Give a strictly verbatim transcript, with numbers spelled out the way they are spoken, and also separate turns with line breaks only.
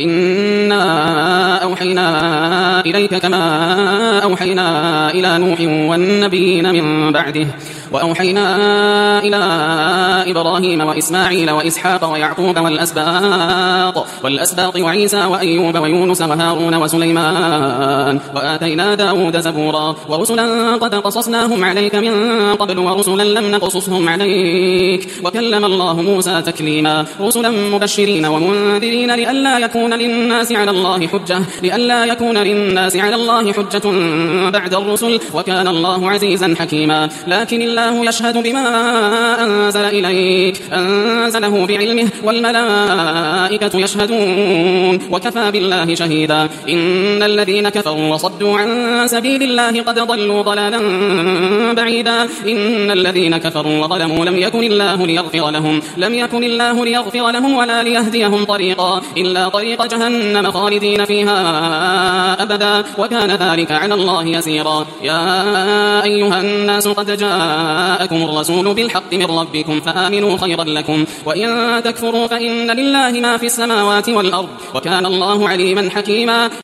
إنا أوحينا إليك كما أوحينا إلى نوح والنبيين من بعده وأوحينا إلى إبراهيم وإسماعيل وإسحاق ويعقوب والأسباط والأسباط وعيسى وأيوب ويونس وهارون وسليمان وآتينا داود زبورا ورسلا قد قصصناهم عليك من قبل ورسلا لم نقصصهم عليك وكلم الله موسى تكليما رسلا مبشرين ومنذرين لئلا يكون للناس على الله حجة لئلا يكون للناس على الله حجة بعد الرسل وكان الله عزيزا حكيما لكن الله يشهد بما أنزل إليك أنزله بعلمه والملائكة يشهدون وكفى بالله شهيدا إن الذين كفروا وصدوا عن سبيل الله قد ضلوا ضلالا بعيدا إن الذين كفروا وظلموا لم يكن الله ليغفر لهم لم يكن الله ليغفر لهم ولا ليهديهم طريقا إلا طريق جهنم خالدين فيها أبدا وكان ذلك على الله يسيرا يا أيها الناس قد جاءكم الرسول بالحق من ربكم فآمنوا خيرا لكم وإن تكفروا فإن لله ما في السماوات والأرض وكان الله عليما حكيما